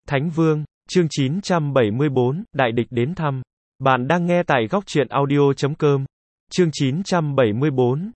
Thánh Vương, chương 974, Đại địch đến thăm. Bạn đang nghe tại góc truyện audio.com. Chương 974,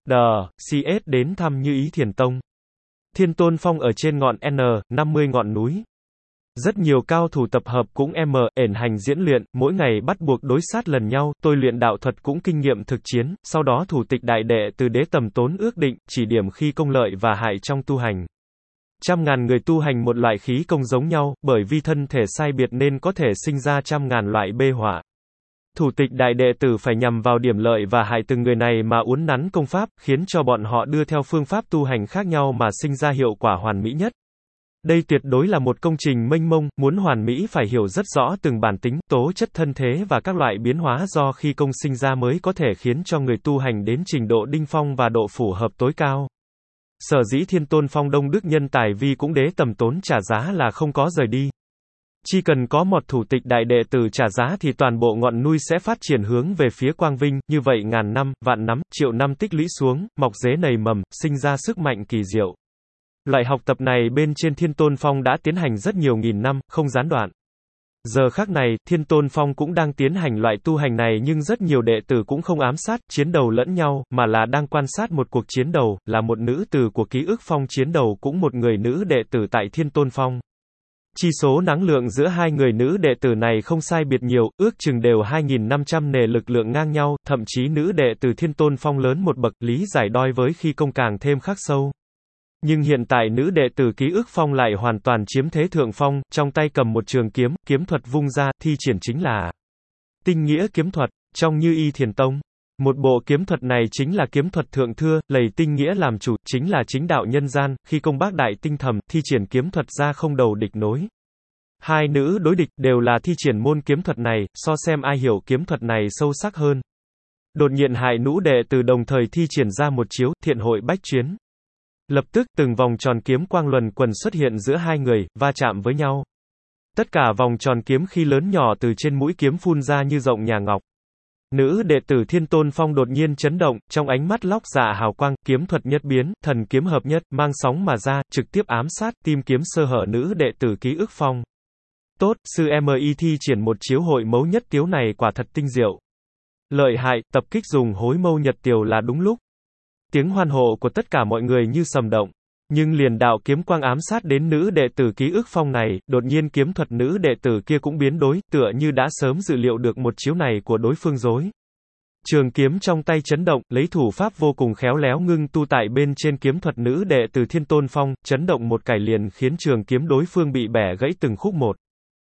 CS đến thăm Như Ý Thiền Tông. Thiên Tôn Phong ở trên ngọn N50 ngọn núi. Rất nhiều cao thủ tập hợp cũng ẩn hành diễn luyện, mỗi ngày bắt buộc đối sát lần nhau, tôi luyện đạo thuật cũng kinh nghiệm thực chiến, sau đó thủ tịch đại đệ từ Đế Tầm Tốn ước định, chỉ điểm khi công lợi và hại trong tu hành. Trăm ngàn người tu hành một loại khí công giống nhau, bởi vì thân thể sai biệt nên có thể sinh ra trăm ngàn loại bê họa. Thủ tịch đại đệ tử phải nhằm vào điểm lợi và hại từng người này mà uốn nắn công pháp, khiến cho bọn họ đưa theo phương pháp tu hành khác nhau mà sinh ra hiệu quả hoàn mỹ nhất. Đây tuyệt đối là một công trình mênh mông, muốn hoàn mỹ phải hiểu rất rõ từng bản tính, tố chất thân thế và các loại biến hóa do khi công sinh ra mới có thể khiến cho người tu hành đến trình độ đỉnh phong và độ phù hợp tối cao. Sở dĩ Thiên Tôn Phong đông đức nhân tài vì cũng Đế Tầm Tốn trả giá là không có rời đi. Chỉ cần có một thủ tịch đại đệ tử trả giá thì toàn bộ ngọn núi sẽ phát triển hướng về phía quang vinh, như vậy ngàn năm, vạn năm, triệu năm tích lũy xuống, mọc rễ nảy mầm, sinh ra sức mạnh kỳ diệu. Loại học tập này bên trên Thiên Tôn Phong đã tiến hành rất nhiều nghìn năm, không gián đoạn. Giờ khắc này, Thiên Tôn Phong cũng đang tiến hành loại tu hành này nhưng rất nhiều đệ tử cũng không ám sát, chiến đầu lẫn nhau, mà là đang quan sát một cuộc chiến đầu, là một nữ tử của Ký Ức Phong chiến đầu cũng một người nữ đệ tử tại Thiên Tôn Phong. Chi số năng lượng giữa hai người nữ đệ tử này không sai biệt nhiều, ước chừng đều 2.500 nề lực lượng ngang nhau, thậm chí nữ đệ tử Thiên Tôn Phong lớn một bậc, lý giải đôi với khi công càng thêm khắc sâu. Nhưng hiện tại nữ đệ tử Ký Ức Phong lại hoàn toàn chiếm thế thượng phong, trong tay cầm một trường kiếm, kiếm thuật vung ra, thi triển chính là tinh nghĩa kiếm thuật, trong Như Y Thiền Tông. Một bộ kiếm thuật này chính là kiếm thuật thượng thưa, lầy tinh nghĩa làm chủ, chính là chính đạo nhân gian, khi công bác đại tinh thầm, thi triển kiếm thuật ra không đầu địch nối. Hai nữ đối địch, đều là thi triển môn kiếm thuật này, so xem ai hiểu kiếm thuật này sâu sắc hơn. Đột nhiên hai nữ đệ tử đồng thời thi triển ra một chiếu, thiện hội bách chuyến. Lập tức, từng vòng tròn kiếm quang luẩn quẩn xuất hiện giữa hai người, va chạm với nhau. Tất cả vòng tròn kiếm khi lớn nhỏ từ trên mũi kiếm phun ra như rộng nhà ngọc. Nữ đệ tử Thiên Tôn Phong đột nhiên chấn động, trong ánh mắt lóc dạ hào quang, kiếm thuật nhất biến, thần kiếm hợp nhất, mang sóng mà ra, trực tiếp ám sát, tim kiếm sơ hở nữ đệ tử Ký Ức Phong. Tốt, sư MI thi triển một chiếu hội mấu nhất tiếu này quả thật tinh diệu. Lợi hại, tập kích dùng hối mâu nhật tiều là đúng lúc. Tiếng hoan hô của tất cả mọi người như sầm động. Nhưng liền đạo kiếm quang ám sát đến nữ đệ tử Ký Ức Phong này, đột nhiên kiếm thuật nữ đệ tử kia cũng biến đổi, tựa như đã sớm dự liệu được một chiếu này của đối phương rồi. Trường kiếm trong tay chấn động, lấy thủ pháp vô cùng khéo léo ngưng tu tại bên trên kiếm thuật nữ đệ tử Thiên Tôn Phong, chấn động một cải liền khiến trường kiếm đối phương bị bẻ gãy từng khúc một.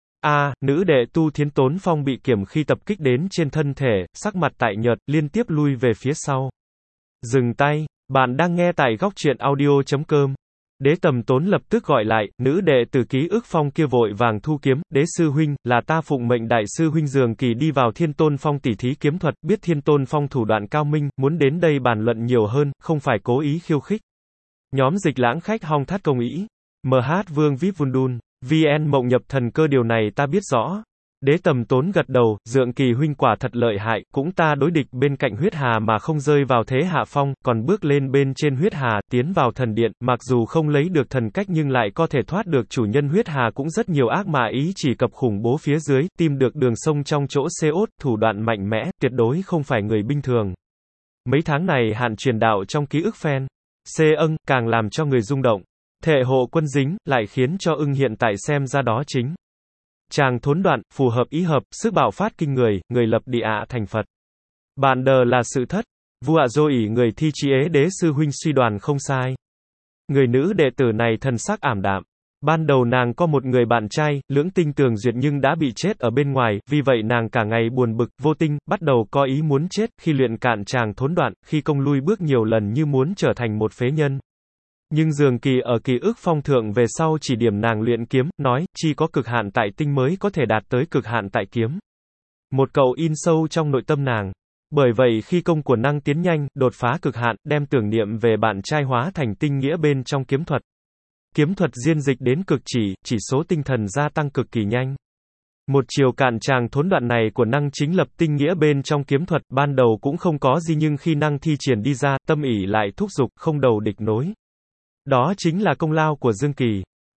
Nữ đệ tu Thiên Tôn Phong bị kiểm khi tập kích đến trên thân thể, sắc mặt tại nhợt, liên tiếp lui về phía sau. Dừng tay, bạn đang nghe tại góc truyện audio.com. Đế Tầm Tốn lập tức gọi lại, nữ đệ tử Ký Ức Phong kia vội vàng thu kiếm, Đế sư huynh, là ta phụng mệnh đại sư huynh Dường Kỳ đi vào Thiên Tôn Phong tỉ thí kiếm thuật, biết Thiên Tôn Phong thủ đoạn cao minh, muốn đến đây bàn luận nhiều hơn, không phải cố ý khiêu khích. Nhóm Dịch Lãng khách hong thắt công ý. MH Vương Vip Vundun, VN Mộng Nhập Thần Cơ điều này ta biết rõ. Đế Tầm Tốn gật đầu, Dượng Kỳ huynh quả thật lợi hại, cũng ta đối địch bên cạnh huyết hà mà không rơi vào thế hạ phong, còn bước lên bên trên huyết hà, tiến vào thần điện, mặc dù không lấy được thần cách nhưng lại có thể thoát được chủ nhân huyết hà cũng rất nhiều ác mà ý chỉ cập khủng bố phía dưới, tìm được đường sông trong chỗ Seot, thủ đoạn mạnh mẽ, tuyệt đối không phải người bình thường. Mấy tháng này hạn truyền đạo trong Ký Ức Phen, càng làm cho người rung động. Thệ hộ quân dính, lại khiến cho ưng hiện tại xem ra đó chính. Chàng thốn đoạn, phù hợp ý hợp, sức bạo phát kinh người, người lập địa thành Phật. Bạn đờ là sự thất. Vua dô ỉ người thi chi ế đế sư huynh suy đoàn không sai. Người nữ đệ tử này thần sắc ảm đạm. Ban đầu nàng có một người bạn trai, lưỡng tinh tường duyệt nhưng đã bị chết ở bên ngoài, vì vậy nàng cả ngày buồn bực, vô tinh, bắt đầu có ý muốn chết, khi luyện cạn chàng thốn đoạn, khi công lui bước nhiều lần như muốn trở thành một phế nhân. Nhưng Dường Kỳ ở Ký Ức Phong thượng về sau chỉ điểm nàng luyện kiếm, nói, chỉ có cực hạn tại tinh mới có thể đạt tới cực hạn tại kiếm. Một câu in sâu trong nội tâm nàng. Bởi vậy khi công của năng tiến nhanh, đột phá cực hạn, đem tưởng niệm về bạn trai hóa thành tinh nghĩa bên trong kiếm thuật. Kiếm thuật diên dịch đến cực chỉ số tinh thần gia tăng cực kỳ nhanh. Một chiều cạn chàng thốn đoạn này của năng chính lập tinh nghĩa bên trong kiếm thuật, ban đầu cũng không có gì nhưng khi năng thi triển đi ra, tâm ỷ lại thúc giục, không đầu địch nối. Đó chính là công lao của Dương Kỳ.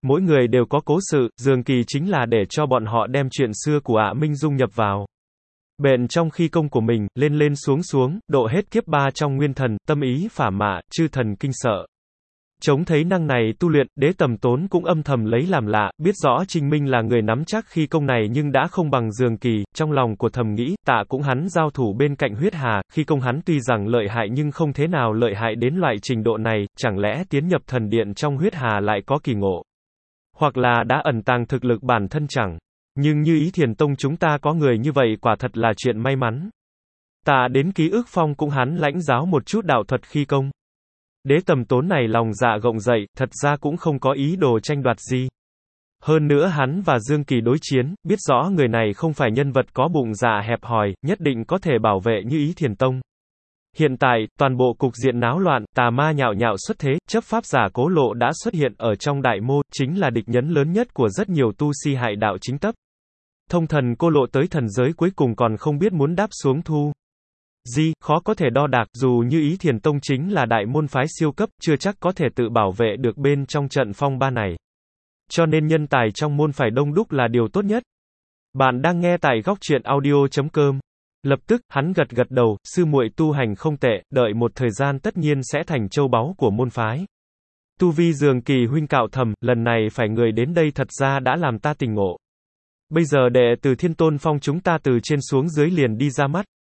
Mỗi người đều có cố sự, Dương Kỳ chính là để cho bọn họ đem chuyện xưa của Ạ Minh dung nhập vào. Bện trong khí công của mình, lên lên xuống xuống, độ hết kiếp 3 trong nguyên thần, tâm ý phả mạ, chư thần kinh sợ. Chống thấy năng này tu luyện, Đế Tầm Tốn cũng âm thầm lấy làm lạ, biết rõ Trinh Minh là người nắm chắc khí công này nhưng đã không bằng Dương Kỳ, trong lòng của thầm nghĩ, tạ cũng hắn giao thủ bên cạnh huyết hà, khí công hắn tuy rằng lợi hại nhưng không thế nào lợi hại đến loại trình độ này, chẳng lẽ tiến nhập thần điện trong huyết hà lại có kỳ ngộ. Hoặc là đã ẩn tàng thực lực bản thân chẳng. Nhưng như Ý Thiền Tông chúng ta có người như vậy quả thật là chuyện may mắn. Tạ đến Ký Ức Phong cũng hắn lãnh giáo một chút đạo thuật khí công. Đế Tầm Tốn này lòng dạ rộng dậy, thật ra cũng không có ý đồ tranh đoạt gì. Hơn nữa hắn và Dương Kỳ đối chiến, biết rõ người này không phải nhân vật có bụng dạ hẹp hòi, nhất định có thể bảo vệ như Ý Thiền Tông. Hiện tại, toàn bộ cục diện náo loạn, tà ma nhạo nhạo xuất thế, chấp pháp giả Cố Lộ đã xuất hiện ở trong đại mô, chính là địch nhân lớn nhất của rất nhiều tu si hại đạo chính tấp. Thông thần Cô Lộ tới thần giới cuối cùng còn không biết muốn đáp xuống thu. Khó có thể đo đạc, dù như Ý Thiền Tông chính là đại môn phái siêu cấp, chưa chắc có thể tự bảo vệ được bên trong trận phong ba này. Cho nên nhân tài trong môn phải đông đúc là điều tốt nhất. Bạn đang nghe tại góc truyện audio.com. Lập tức, hắn gật gật đầu, sư muội tu hành không tệ, đợi một thời gian tất nhiên sẽ thành châu báu của môn phái. Tu vi Dương Kỳ huynh cạo thầm, lần này phải người đến đây thật ra đã làm ta tỉnh ngộ. Bây giờ đệ từ Thiên Tôn Phong chúng ta từ trên xuống dưới liền đi ra mắt.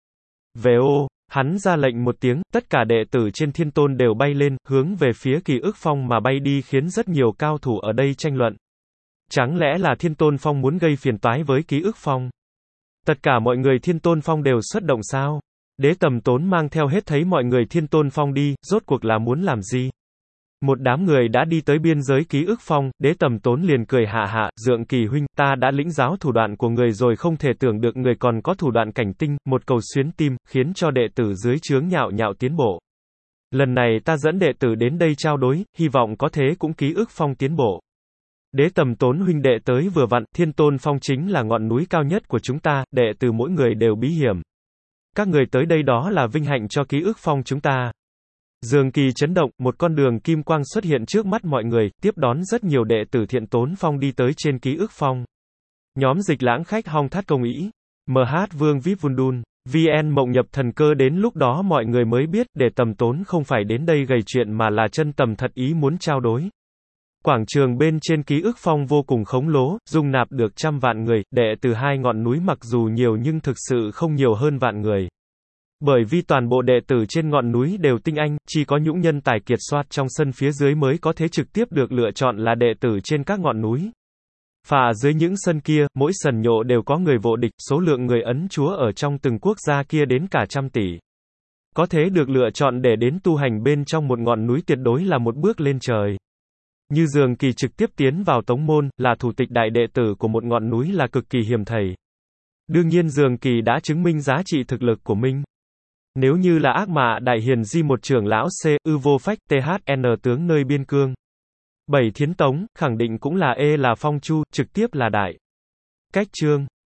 Hắn ra lệnh một tiếng, tất cả đệ tử trên Thiên Tôn đều bay lên, hướng về phía Ký Ức Phong mà bay đi khiến rất nhiều cao thủ ở đây tranh luận. Chẳng lẽ là Thiên Tôn Phong muốn gây phiền toái với Ký Ức Phong? Tất cả mọi người Thiên Tôn Phong đều xuất động sao? Đế Tầm Tốn mang theo hết thấy mọi người Thiên Tôn Phong đi, rốt cuộc là muốn làm gì? Một đám người đã đi tới biên giới Ký Ức Phong, Đế Tầm Tốn liền cười hạ hạ, Dượng Kỳ huynh, ta đã lĩnh giáo thủ đoạn của người rồi, không thể tưởng được người còn có thủ đoạn cảnh tinh, một cầu xuyến tim, khiến cho đệ tử dưới trướng nhạo nhạo tiến bộ. Lần này ta dẫn đệ tử đến đây trao đối, hy vọng có thế cũng Ký Ức Phong tiến bộ. Đế Tầm Tốn huynh đệ tới vừa vặn, Thiên Tôn Phong chính là ngọn núi cao nhất của chúng ta, đệ tử mỗi người đều bí hiểm. Các người tới đây đó là vinh hạnh cho Ký Ức Phong chúng ta. Dương Kỳ chấn động, một con đường kim quang xuất hiện trước mắt mọi người, tiếp đón rất nhiều đệ tử Thiện Tốn Phong đi tới trên Ký Ức Phong. Nhóm Dịch Lãng khách Hong Thát Công Ý, MH Vương Vip Vundun, VN Mộng Nhập Thần Cơ, đến lúc đó mọi người mới biết, để Tầm Tốn không phải đến đây gầy chuyện mà là chân tầm thật ý muốn trao đối. Quảng trường bên trên Ký Ức Phong vô cùng khổng lồ, dung nạp được trăm vạn người, đệ từ hai ngọn núi mặc dù nhiều nhưng thực sự không nhiều hơn vạn người. Bởi vì toàn bộ đệ tử trên ngọn núi đều tinh anh, chỉ có những nhân tài kiệt xuất trong sân phía dưới mới có thể trực tiếp được lựa chọn là đệ tử trên các ngọn núi. Phà dưới những sân kia, mỗi sân nhộ đều có người vô địch, số lượng người ấn chúa ở trong từng quốc gia kia đến cả trăm tỷ. Có thể được lựa chọn để đến tu hành bên trong một ngọn núi tuyệt đối là một bước lên trời. Như Dương Kỳ trực tiếp tiến vào tông môn, là thủ tịch đại đệ tử của một ngọn núi là cực kỳ hiếm thấy. Đương nhiên Dương Kỳ đã chứng minh giá trị thực lực của mình. Nếu như là Ác Mạ Đại Hiền Di một trưởng lão Vô Phách THN tướng nơi biên cương. 7 Thiến Tống, khẳng định cũng là là Phong Chu, trực tiếp là đại. Cách chương